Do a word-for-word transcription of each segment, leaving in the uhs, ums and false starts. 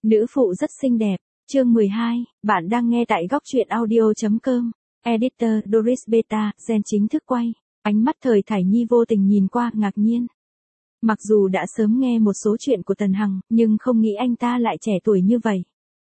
Nữ phụ rất xinh đẹp. Chương mười hai, bạn đang nghe tại góc truyện audio.com. Editor Doris Beta, gen chính thức quay. Ánh mắt Thời Thải Nhi vô tình nhìn qua, ngạc nhiên. Mặc dù đã sớm nghe một số chuyện của Tần Hằng, nhưng không nghĩ anh ta lại trẻ tuổi như vậy.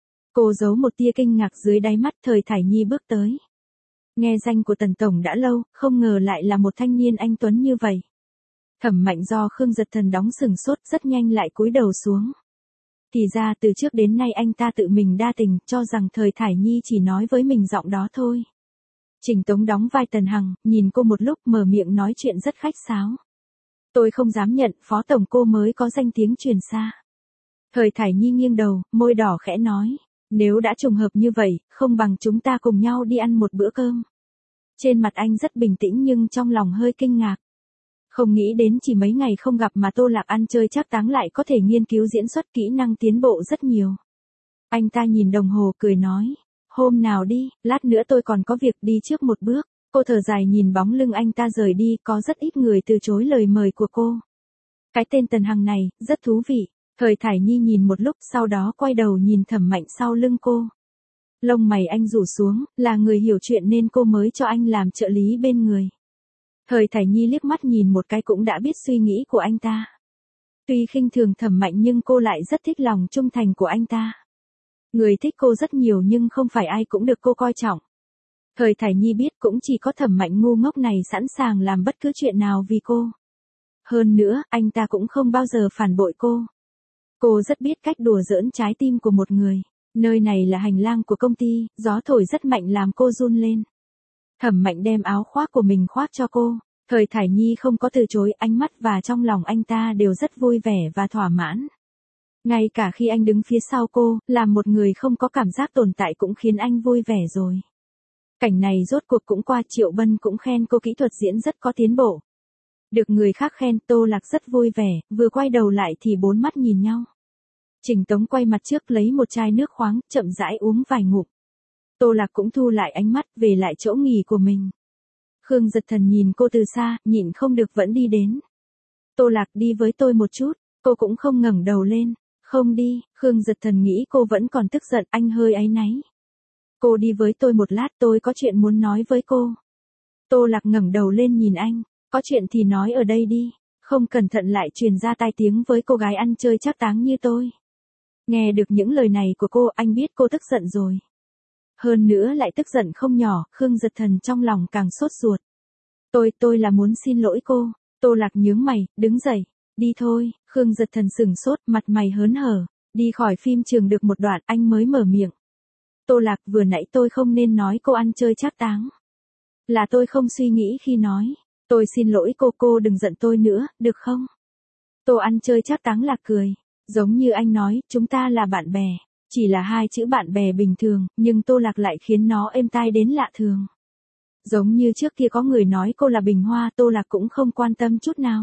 Cô giấu một tia kinh ngạc dưới đáy mắt. Thời Thải Nhi bước tới. Nghe danh của Tần Tổng đã lâu, không ngờ lại là một thanh niên anh tuấn như vậy. Thẩm Mạnh do Khương Giật Thần đóng sừng sốt, rất nhanh lại cúi đầu xuống. Thì ra từ trước đến nay anh ta tự mình đa tình, cho rằng Thời Thải Nhi chỉ nói với mình giọng đó thôi. Trình Tống đóng vai Tần Hằng, nhìn cô một lúc mở miệng nói chuyện rất khách sáo. Tôi không dám nhận, Phó Tổng cô mới có danh tiếng truyền xa. Thời Thải Nhi nghiêng đầu, môi đỏ khẽ nói. Nếu đã trùng hợp như vậy, không bằng chúng ta cùng nhau đi ăn một bữa cơm. Trên mặt anh rất bình tĩnh nhưng trong lòng hơi kinh ngạc. Không nghĩ đến chỉ mấy ngày không gặp mà Tô Lạc ăn chơi trác táng lại có thể nghiên cứu diễn xuất, kỹ năng tiến bộ rất nhiều. Anh ta nhìn đồng hồ cười nói. Hôm nào đi, lát nữa tôi còn có việc, đi trước một bước. Cô thở dài nhìn bóng lưng anh ta rời đi, có rất ít người từ chối lời mời của cô. Cái tên Tần Hằng này, rất thú vị. Thời Thải Nhi nhìn một lúc, sau đó quay đầu nhìn Thẩm Mạnh sau lưng cô. Lông mày anh rủ xuống, là người hiểu chuyện nên cô mới cho anh làm trợ lý bên người. Thời Thải Nhi liếc mắt nhìn một cái cũng đã biết suy nghĩ của anh ta. Tuy khinh thường Thẩm Mạnh nhưng cô lại rất thích lòng trung thành của anh ta. Người thích cô rất nhiều nhưng không phải ai cũng được cô coi trọng. Thời Thải Nhi biết cũng chỉ có Thẩm Mạnh ngu ngốc này sẵn sàng làm bất cứ chuyện nào vì cô. Hơn nữa, anh ta cũng không bao giờ phản bội cô. Cô rất biết cách đùa giỡn trái tim của một người. Nơi này là hành lang của công ty, gió thổi rất mạnh làm cô run lên. Thẩm Mạnh đem áo khoác của mình khoác cho cô. Thời Thải Nhi không có từ chối, ánh mắt và trong lòng anh ta đều rất vui vẻ và thỏa mãn. Ngay cả khi anh đứng phía sau cô, làm một người không có cảm giác tồn tại cũng khiến anh vui vẻ rồi. Cảnh này rốt cuộc cũng qua, Triệu Bân cũng khen cô kỹ thuật diễn rất có tiến bộ. Được người khác khen, Tô Lạc rất vui vẻ, vừa quay đầu lại thì bốn mắt nhìn nhau. Trình Tống quay mặt trước lấy một chai nước khoáng, chậm rãi uống vài ngụm. Tô Lạc cũng thu lại ánh mắt, về lại chỗ nghỉ của mình. Khương Giật Thần nhìn cô từ xa, nhịn không được vẫn đi đến. Tô Lạc, đi với tôi một chút. Cô cũng không ngẩng đầu lên. Không đi. Khương Giật Thần nghĩ cô vẫn còn tức giận, anh hơi áy náy. Cô đi với tôi một lát, tôi có chuyện muốn nói với cô. Tô Lạc ngẩng đầu lên nhìn anh. Có chuyện thì nói ở đây đi. Không cẩn thận lại truyền ra tai tiếng với cô gái ăn chơi trác táng như tôi. Nghe được những lời này của cô, anh biết cô tức giận rồi. Hơn nữa lại tức giận không nhỏ, Khương Giật Thần trong lòng càng sốt ruột. Tôi, tôi là muốn xin lỗi cô. Tô Lạc nhướng mày, đứng dậy. Đi thôi. Khương Giật Thần sửng sốt, mặt mày hớn hở. Đi khỏi phim trường được một đoạn, anh mới mở miệng. Tô Lạc, vừa nãy tôi không nên nói cô ăn chơi trác táng. Là tôi không suy nghĩ khi nói. Tôi xin lỗi cô, cô đừng giận tôi nữa, được không? Tô ăn chơi trác táng là cười. Giống như anh nói, chúng ta là bạn bè. Chỉ là hai chữ bạn bè bình thường, nhưng Tô Lạc lại khiến nó êm tai đến lạ thường. Giống như trước kia có người nói cô là bình hoa, Tô Lạc cũng không quan tâm chút nào.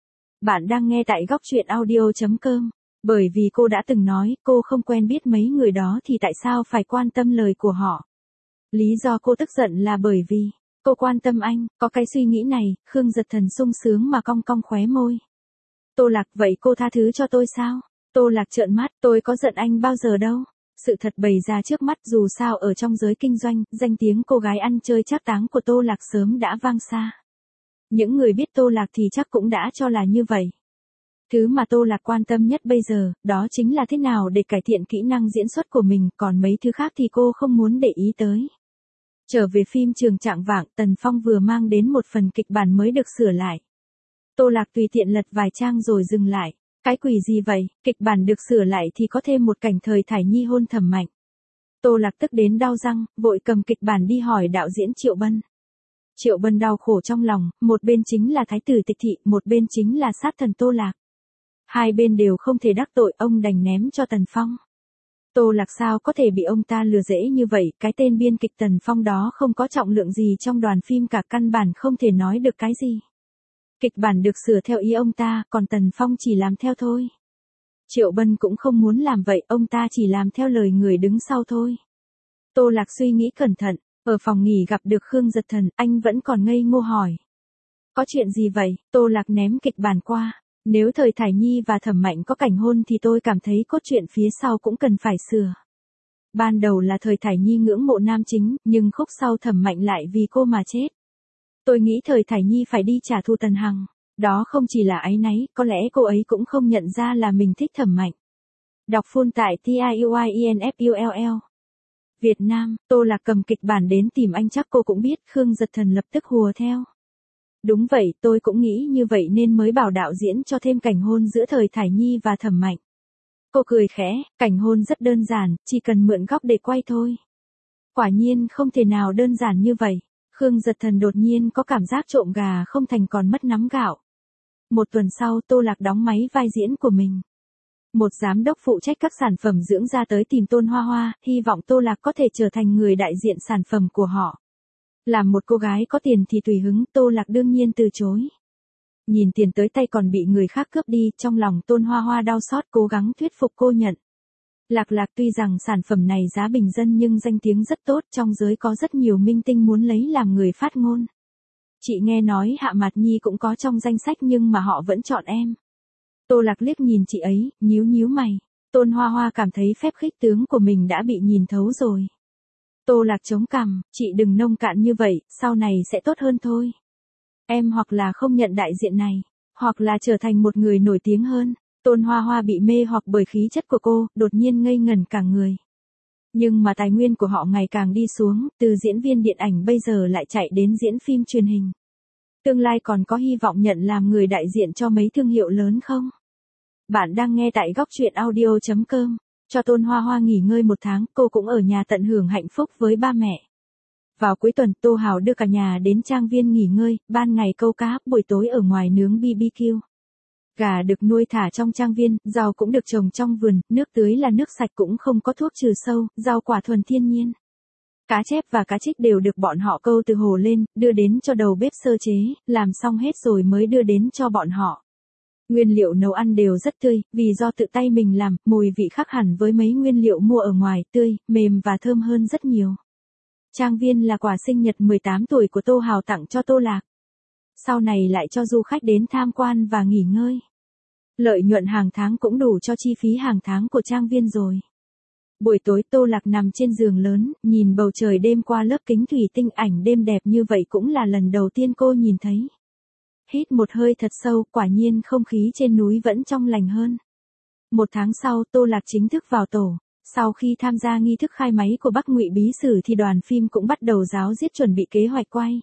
Bạn đang nghe tại góc truyện audio.com. Bởi vì cô đã từng nói, cô không quen biết mấy người đó thì tại sao phải quan tâm lời của họ. Lý do cô tức giận là bởi vì, cô quan tâm anh, có cái suy nghĩ này. Khương Giật Thần sung sướng mà cong cong khóe môi. Tô Lạc, vậy cô tha thứ cho tôi sao? Tô Lạc trợn mắt, tôi có giận anh bao giờ đâu. Sự thật bày ra trước mắt, dù sao ở trong giới kinh doanh, danh tiếng cô gái ăn chơi trác táng của Tô Lạc sớm đã vang xa. Những người biết Tô Lạc thì chắc cũng đã cho là như vậy. Thứ mà Tô Lạc quan tâm nhất bây giờ, đó chính là thế nào để cải thiện kỹ năng diễn xuất của mình, còn mấy thứ khác thì cô không muốn để ý tới. Trở về phim trường trạng vạng, Tần Phong vừa mang đến một phần kịch bản mới được sửa lại. Tô Lạc tùy tiện lật vài trang rồi dừng lại. Cái quỷ gì vậy, kịch bản được sửa lại thì có thêm một cảnh Thời Thải Nhi hôn Thẩm Mạnh. Tô Lạc tức đến đau răng, vội cầm kịch bản đi hỏi đạo diễn Triệu Bân. Triệu Bân đau khổ trong lòng, một bên chính là thái tử Tịch Thị, một bên chính là sát thần Tô Lạc. Hai bên đều không thể đắc tội, ông đành ném cho Tần Phong. Tô Lạc sao có thể bị ông ta lừa dễ như vậy, cái tên biên kịch Tần Phong đó không có trọng lượng gì trong đoàn phim cả, căn bản không thể nói được cái gì. Kịch bản được sửa theo ý ông ta, còn Tần Phong chỉ làm theo thôi. Triệu Bân cũng không muốn làm vậy, ông ta chỉ làm theo lời người đứng sau thôi. Tô Lạc suy nghĩ cẩn thận, ở phòng nghỉ gặp được Khương Giật Thần, anh vẫn còn ngây ngô hỏi. Có chuyện gì vậy? Tô Lạc ném kịch bản qua. Nếu thời Thải Nhi và Thẩm Mạnh có cảnh hôn thì tôi cảm thấy cốt truyện phía sau cũng cần phải sửa. Ban đầu là thời Thải Nhi ngưỡng mộ nam chính, nhưng khúc sau Thẩm Mạnh lại vì cô mà chết. Tôi nghĩ thời Thải Nhi phải đi trả thù Tần Hằng. Đó không chỉ là áy náy, có lẽ cô ấy cũng không nhận ra là mình thích Thẩm Mạnh. Đọc full tại T I U I E N F U L L. Việt Nam, Tô Lạc cầm kịch bản đến tìm anh chắc cô cũng biết, Khương Dật Thần lập tức hùa theo. Đúng vậy, tôi cũng nghĩ như vậy nên mới bảo đạo diễn cho thêm cảnh hôn giữa thời Thải Nhi và Thẩm Mạnh. Cô cười khẽ, cảnh hôn rất đơn giản, chỉ cần mượn góc để quay thôi. Quả nhiên không thể nào đơn giản như vậy. Khương Dật Thần đột nhiên có cảm giác trộm gà không thành còn mất nắm gạo. Một tuần sau Tô Lạc đóng máy vai diễn của mình. Một giám đốc phụ trách các sản phẩm dưỡng da tới tìm Tôn Hoa Hoa, hy vọng Tô Lạc có thể trở thành người đại diện sản phẩm của họ. Làm một cô gái có tiền thì tùy hứng, Tô Lạc đương nhiên từ chối. Nhìn tiền tới tay còn bị người khác cướp đi, trong lòng Tôn Hoa Hoa đau xót cố gắng thuyết phục cô nhận. Lạc Lạc tuy rằng sản phẩm này giá bình dân nhưng danh tiếng rất tốt, trong giới có rất nhiều minh tinh muốn lấy làm người phát ngôn. Chị nghe nói Hạ Mạt Nhi cũng có trong danh sách nhưng mà họ vẫn chọn em. Tô Lạc liếc nhìn chị ấy, nhíu nhíu mày. Tôn Hoa Hoa cảm thấy phép khích tướng của mình đã bị nhìn thấu rồi. Tô Lạc chống cằm, chị đừng nông cạn như vậy, sau này sẽ tốt hơn thôi. Em hoặc là không nhận đại diện này, hoặc là trở thành một người nổi tiếng hơn. Tôn Hoa Hoa bị mê hoặc bởi khí chất của cô, đột nhiên ngây ngẩn cả người. Nhưng mà tài nguyên của họ ngày càng đi xuống, từ diễn viên điện ảnh bây giờ lại chạy đến diễn phim truyền hình. Tương lai còn có hy vọng nhận làm người đại diện cho mấy thương hiệu lớn không? Bạn đang nghe tại góc truyện audio chấm com. Cho Tôn Hoa Hoa nghỉ ngơi một tháng, cô cũng ở nhà tận hưởng hạnh phúc với ba mẹ. Vào cuối tuần, Tô Hào đưa cả nhà đến trang viên nghỉ ngơi, ban ngày câu cá, buổi tối ở ngoài nướng B B Q. Gà được nuôi thả trong trang viên, rau cũng được trồng trong vườn, nước tưới là nước sạch cũng không có thuốc trừ sâu, rau quả thuần thiên nhiên. Cá chép và cá trích đều được bọn họ câu từ hồ lên, đưa đến cho đầu bếp sơ chế, làm xong hết rồi mới đưa đến cho bọn họ. Nguyên liệu nấu ăn đều rất tươi, vì do tự tay mình làm, mùi vị khác hẳn với mấy nguyên liệu mua ở ngoài, tươi, mềm và thơm hơn rất nhiều. Trang viên là quà sinh nhật mười tám tuổi của Tô Hào tặng cho Tô Lạc. Sau này lại cho du khách đến tham quan và nghỉ ngơi. Lợi nhuận hàng tháng cũng đủ cho chi phí hàng tháng của trang viên rồi. Buổi tối Tô Lạc nằm trên giường lớn, nhìn bầu trời đêm qua lớp kính thủy tinh, ảnh đêm đẹp như vậy cũng là lần đầu tiên cô nhìn thấy. Hít một hơi thật sâu, quả nhiên không khí trên núi vẫn trong lành hơn. Một tháng sau Tô Lạc chính thức vào tổ. Sau khi tham gia nghi thức khai máy của Bắc Ngụy Bí Sử thì đoàn phim cũng bắt đầu ráo riết chuẩn bị kế hoạch quay.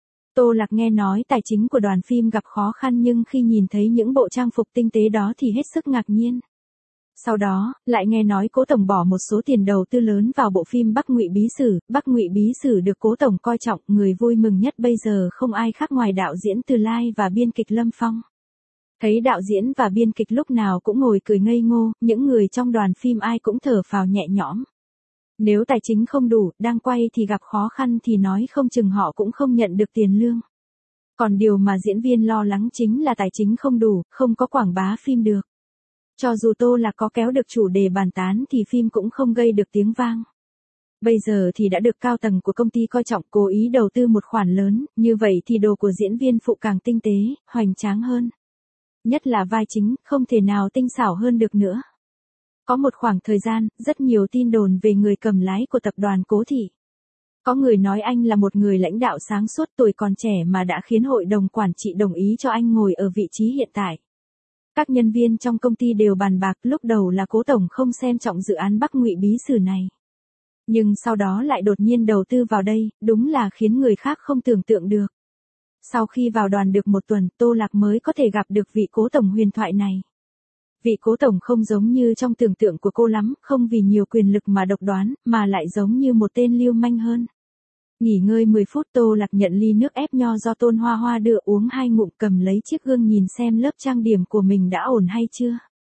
Tô Lạc nghe nói tài chính của đoàn phim gặp khó khăn nhưng khi nhìn thấy những bộ trang phục tinh tế đó thì hết sức ngạc nhiên. Sau đó, lại nghe nói Cố Tổng bỏ một số tiền đầu tư lớn vào bộ phim Bắc Ngụy Bí Sử. Bắc Ngụy Bí Sử được Cố Tổng coi trọng, người vui mừng nhất bây giờ không ai khác ngoài đạo diễn Từ Lai và biên kịch Lâm Phong. Thấy đạo diễn và biên kịch lúc nào cũng ngồi cười ngây ngô, những người trong đoàn phim ai cũng thở phào nhẹ nhõm. Nếu tài chính không đủ, đang quay thì gặp khó khăn thì nói không chừng họ cũng không nhận được tiền lương. Còn điều mà diễn viên lo lắng chính là tài chính không đủ, không có quảng bá phim được. Cho dù Tô Lạc có kéo được chủ đề bàn tán thì phim cũng không gây được tiếng vang. Bây giờ thì đã được cao tầng của công ty coi trọng, cố ý đầu tư một khoản lớn, như vậy thì đồ của diễn viên phụ càng tinh tế, hoành tráng hơn. Nhất là vai chính, không thể nào tinh xảo hơn được nữa. Có một khoảng thời gian, rất nhiều tin đồn về người cầm lái của tập đoàn Cố Thị. Có người nói anh là một người lãnh đạo sáng suốt, tuổi còn trẻ mà đã khiến hội đồng quản trị đồng ý cho anh ngồi ở vị trí hiện tại. Các nhân viên trong công ty đều bàn bạc, lúc đầu là Cố Tổng không xem trọng dự án Bắc Ngụy Bí Sử này. Nhưng sau đó lại đột nhiên đầu tư vào đây, đúng là khiến người khác không tưởng tượng được. Sau khi vào đoàn được một tuần, Tô Lạc mới có thể gặp được vị Cố Tổng huyền thoại này. Vị Cố Tổng không giống như trong tưởng tượng của cô lắm, không vì nhiều quyền lực mà độc đoán, mà lại giống như một tên lưu manh hơn. Nghỉ ngơi mười phút Tô Lạc nhận ly nước ép nho do Tôn Hoa Hoa đưa uống hai ngụm, cầm lấy chiếc gương nhìn xem lớp trang điểm của mình đã ổn hay chưa.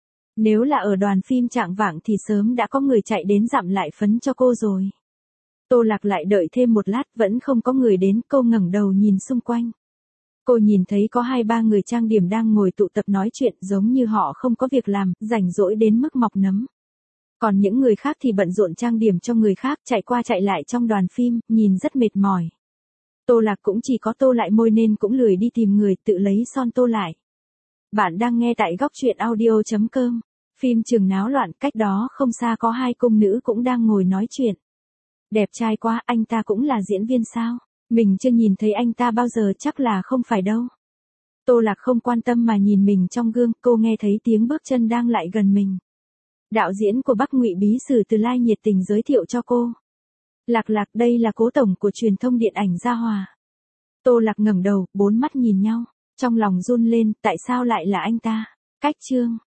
Nếu là ở đoàn phim trạng vạng thì sớm đã có người chạy đến dặm lại phấn cho cô rồi. Tô Lạc lại đợi thêm một lát vẫn không có người đến, cô ngẩng đầu nhìn xung quanh. Cô nhìn thấy có hai ba người trang điểm đang ngồi tụ tập nói chuyện, giống như họ không có việc làm, rảnh rỗi đến mức mọc nấm. Còn những người khác thì bận rộn trang điểm cho người khác, chạy qua chạy lại trong đoàn phim, nhìn rất mệt mỏi. Tô Lạc cũng chỉ có tô lại môi nên cũng lười đi tìm người tự lấy son tô lại. Bạn đang nghe tại góc truyện audio.com. Phim trường náo loạn, cách đó không xa có hai cung nữ cũng đang ngồi nói chuyện. Đẹp trai quá, anh ta cũng là diễn viên sao? Mình chưa nhìn thấy anh ta bao giờ, chắc là không phải đâu. Tô Lạc không quan tâm mà nhìn mình trong gương, cô nghe thấy tiếng bước chân đang lại gần mình. Đạo diễn của Bắc Ngụy Bí Sử Từ Lai nhiệt tình giới thiệu cho cô. Lạc Lạc, đây là cố tổng của truyền thông điện ảnh Gia Hòa. Tô Lạc ngẩng đầu, bốn mắt nhìn nhau, trong lòng run lên, tại sao lại là anh ta? Cách Trương,